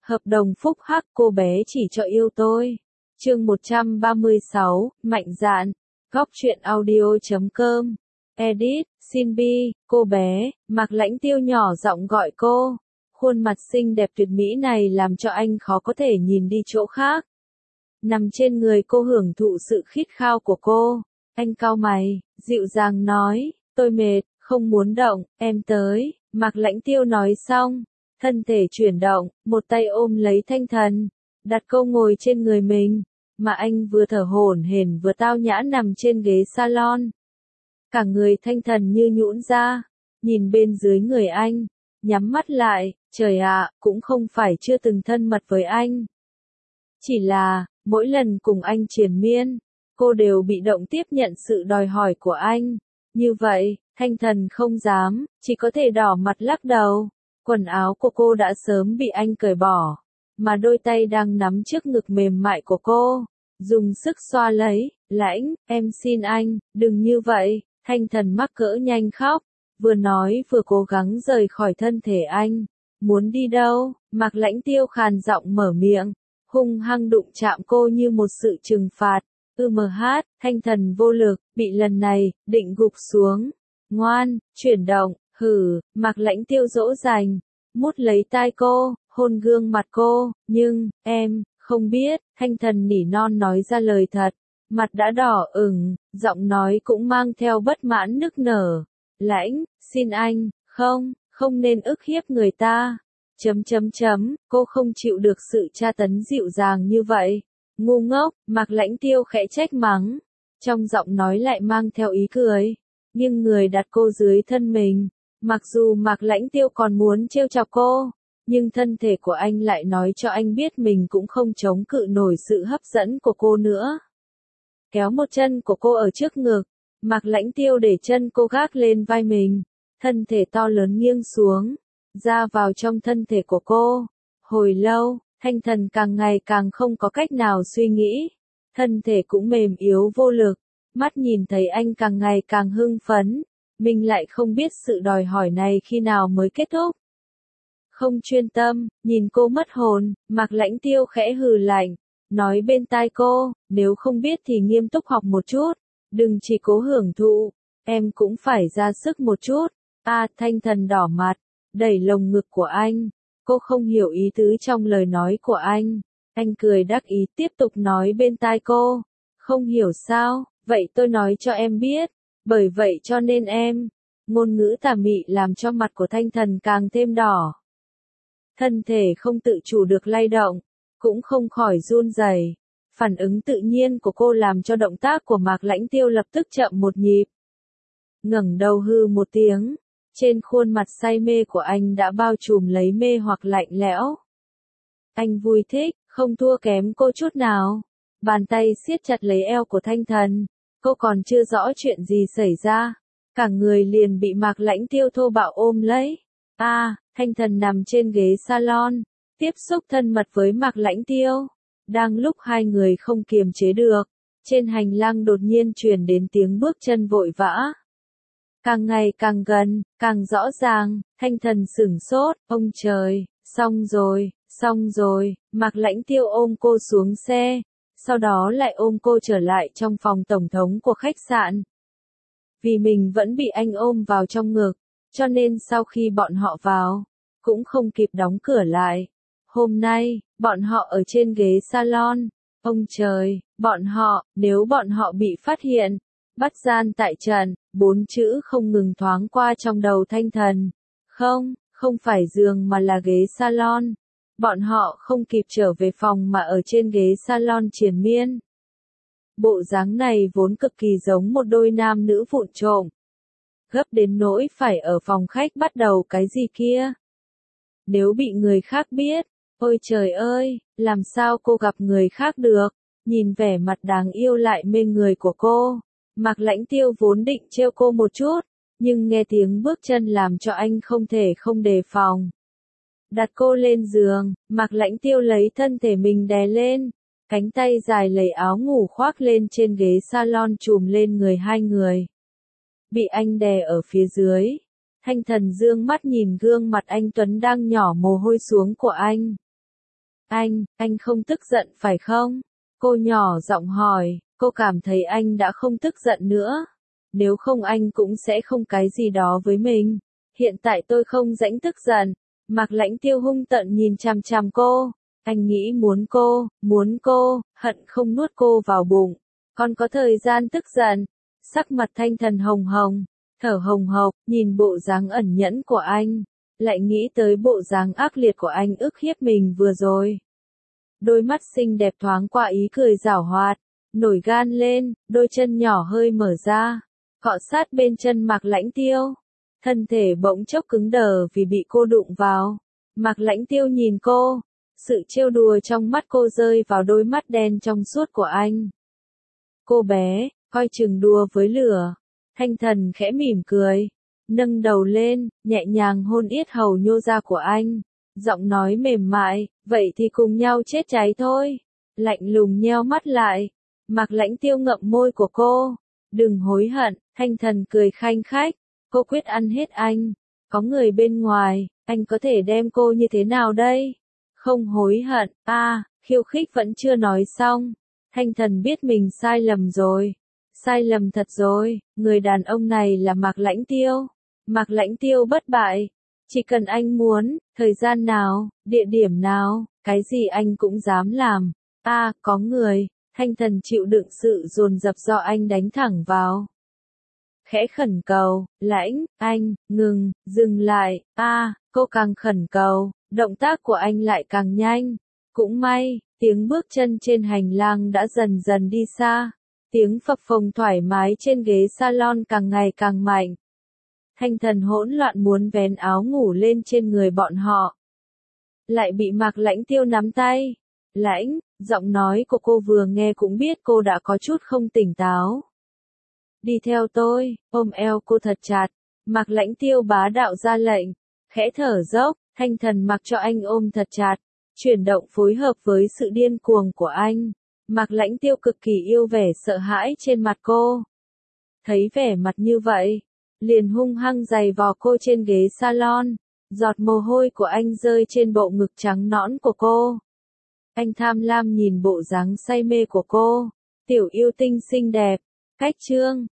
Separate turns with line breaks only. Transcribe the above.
Hợp đồng phúc hắc, cô bé chỉ cho yêu tôi. Chương 136, mạnh dạn. Góc truyện audio.com. Edit, xin bi, cô bé, Mạc Lãnh Tiêu nhỏ giọng gọi cô. Khuôn mặt xinh đẹp tuyệt mỹ này làm cho anh khó có thể nhìn đi chỗ khác. Nằm trên người cô hưởng thụ sự khít khao của cô. Anh cau mày, dịu dàng nói, tôi mệt, không muốn động, em tới. Mạc Lãnh Tiêu nói xong, thân thể chuyển động, một tay ôm lấy Thanh Thần, đặt cô ngồi trên người mình, mà anh vừa thở hổn hển vừa tao nhã nằm trên ghế salon. Cả người Thanh Thần như nhũn ra, nhìn bên dưới người anh, nhắm mắt lại, trời ạ, cũng không phải chưa từng thân mật với anh. Chỉ là, mỗi lần cùng anh triền miên, cô đều bị động tiếp nhận sự đòi hỏi của anh. Như vậy, Thanh Thần không dám, chỉ có thể đỏ mặt lắc đầu. Quần áo của cô đã sớm bị anh cởi bỏ, mà đôi tay đang nắm trước ngực mềm mại của cô, dùng sức xoa lấy. Lãnh, em xin anh, đừng như vậy. Thanh Thần mắc cỡ nhanh khóc, vừa nói vừa cố gắng rời khỏi thân thể anh. Muốn đi đâu? Mạc Lãnh Tiêu khàn giọng mở miệng, hung hăng đụng chạm cô như một sự trừng phạt. Thanh Thần vô lực, bị lần này, định gục xuống. Ngoan, chuyển động, hử. Mạc Lãnh Tiêu dỗ dành, mút lấy tai cô, hôn gương mặt cô, nhưng, em, không biết. Thanh Thần nỉ non nói ra lời thật, mặt đã đỏ ửng, giọng nói cũng mang theo bất mãn nức nở. Lãnh, xin anh, không nên ức hiếp người ta. Cô không chịu được sự tra tấn dịu dàng như vậy. Ngu ngốc, Mạc Lãnh Tiêu khẽ trách mắng, trong giọng nói lại mang theo ý cười, nhưng người đặt cô dưới thân mình. Mặc dù Mạc Lãnh Tiêu còn muốn trêu chọc cô, nhưng thân thể của anh lại nói cho anh biết mình cũng không chống cự nổi sự hấp dẫn của cô nữa. Kéo một chân của cô ở trước ngực, Mạc Lãnh Tiêu để chân cô gác lên vai mình, thân thể to lớn nghiêng xuống, ra vào trong thân thể của cô. Hồi lâu, Thanh Thần càng ngày càng không có cách nào suy nghĩ, thân thể cũng mềm yếu vô lực, mắt nhìn thấy anh càng ngày càng hưng phấn, mình lại không biết sự đòi hỏi này khi nào mới kết thúc. Không chuyên tâm, nhìn cô mất hồn, Mạc Lãnh Tiêu khẽ hừ lạnh, nói bên tai cô, nếu không biết thì nghiêm túc học một chút, đừng chỉ cố hưởng thụ, em cũng phải ra sức một chút. Thanh Thần đỏ mặt, đẩy lồng ngực của anh. Cô không hiểu ý tứ trong lời nói của anh. Anh cười đắc ý tiếp tục nói bên tai cô. Không hiểu sao, vậy tôi nói cho em biết. Bởi vậy cho nên em. Ngôn ngữ tà mị làm cho mặt của Thanh Thần càng thêm đỏ. Thân thể không tự chủ được lay động, cũng không khỏi run rẩy. Phản ứng tự nhiên của cô làm cho động tác của Mạc Lãnh Tiêu lập tức chậm một nhịp. Ngẩng đầu hư một tiếng. Trên khuôn mặt say mê của anh đã bao trùm lấy mê hoặc lạnh lẽo. Anh vui thích, không thua kém cô chút nào. Bàn tay siết chặt lấy eo của Thanh Thần. Cô còn chưa rõ chuyện gì xảy ra. Cả người liền bị Mạc Lãnh Tiêu thô bạo ôm lấy. Thanh Thần nằm trên ghế salon, tiếp xúc thân mật với Mạc Lãnh Tiêu. Đang lúc hai người không kiềm chế được, trên hành lang đột nhiên truyền đến tiếng bước chân vội vã. Càng ngày càng gần, càng rõ ràng. Thanh Thần sửng sốt, ông trời, xong rồi. Mạc Lãnh Tiêu ôm cô xuống xe, sau đó lại ôm cô trở lại trong phòng tổng thống của khách sạn. Vì mình vẫn bị anh ôm vào trong ngực, cho nên sau khi bọn họ vào, cũng không kịp đóng cửa lại. Hôm nay, bọn họ ở trên ghế salon. Ông trời, nếu bọn họ bị phát hiện, bắt gian tại trận, 4 chữ không ngừng thoáng qua trong đầu Thanh Thần. Không phải giường mà là ghế salon. Bọn họ không kịp trở về phòng mà ở trên ghế salon triền miên. Bộ dáng này vốn cực kỳ giống một đôi nam nữ vụng trộm. Gấp đến nỗi phải ở phòng khách bắt đầu cái gì kia. Nếu bị người khác biết, ôi trời ơi, làm sao cô gặp người khác được. Nhìn vẻ mặt đáng yêu lại mê người của cô, Mạc Lãnh Tiêu vốn định trêu cô một chút, nhưng nghe tiếng bước chân làm cho anh không thể không đề phòng. Đặt cô lên giường, Mạc Lãnh Tiêu lấy thân thể mình đè lên, cánh tay dài lấy áo ngủ khoác lên trên ghế salon trùm lên người hai người. Bị anh đè ở phía dưới, Thanh Thần dương mắt nhìn gương mặt anh tuấn đang nhỏ mồ hôi xuống của anh. Anh không tức giận phải không? Cô nhỏ giọng hỏi, cô cảm thấy anh đã không tức giận nữa. Nếu không anh cũng sẽ không cái gì đó với mình. Hiện tại tôi không rảnh tức giận. Mạc Lãnh Tiêu hung tợn nhìn chằm chằm cô. Anh nghĩ muốn cô, hận không nuốt cô vào bụng. Còn có thời gian tức giận. Sắc mặt Thanh Thần hồng hồng, thở hồng hộc, nhìn bộ dáng ẩn nhẫn của anh. Lại nghĩ tới bộ dáng ác liệt của anh ức hiếp mình vừa rồi. Đôi mắt xinh đẹp thoáng qua ý cười giảo hoạt, nổi gan lên, đôi chân nhỏ hơi mở ra, cọ sát bên chân Mạc Lãnh Tiêu. Thân thể bỗng chốc cứng đờ vì bị cô đụng vào. Mạc Lãnh Tiêu nhìn cô, sự trêu đùa trong mắt cô rơi vào đôi mắt đen trong suốt của anh. Cô bé, coi chừng đùa với lửa. Thanh Thần khẽ mỉm cười, nâng đầu lên, nhẹ nhàng hôn yết hầu nhô ra của anh. Giọng nói mềm mại, vậy thì cùng nhau chết cháy thôi. Lạnh lùng nheo mắt lại. Mạc Lãnh Tiêu ngậm môi của cô. Đừng hối hận, Thanh Thần cười khanh khách. Cô quyết ăn hết anh. Có người bên ngoài, anh có thể đem cô như thế nào đây? Không hối hận, khiêu khích vẫn chưa nói xong. Thanh Thần biết mình sai lầm rồi. Sai lầm thật rồi, người đàn ông này là Mạc Lãnh Tiêu. Mạc Lãnh Tiêu bất bại. Chỉ cần anh muốn, thời gian nào, địa điểm nào, cái gì anh cũng dám làm. Có người. Thanh Thần chịu đựng sự dồn dập do anh đánh thẳng vào. Khẽ khẩn cầu, Lãnh, anh, ngừng, dừng lại. Cô càng khẩn cầu, động tác của anh lại càng nhanh. Cũng may, tiếng bước chân trên hành lang đã dần dần đi xa. Tiếng phập phồng thoải mái trên ghế salon càng ngày càng mạnh. Thanh Thần hỗn loạn muốn vén áo ngủ lên trên người bọn họ. Lại bị Mạc Lãnh Tiêu nắm tay. Lãnh, giọng nói của cô vừa nghe cũng biết cô đã có chút không tỉnh táo. Đi theo tôi, ôm eo cô thật chặt. Mạc Lãnh Tiêu bá đạo ra lệnh. Khẽ thở dốc, Thanh Thần mặc cho anh ôm thật chặt. Chuyển động phối hợp với sự điên cuồng của anh. Mạc Lãnh Tiêu cực kỳ yêu vẻ sợ hãi trên mặt cô. Thấy vẻ mặt như vậy, liền hung hăng giày vò cô trên ghế salon. Giọt mồ hôi của anh rơi trên bộ ngực trắng nõn của cô. Anh tham lam nhìn bộ dáng say mê của cô. Tiểu yêu tinh xinh đẹp. Cách chương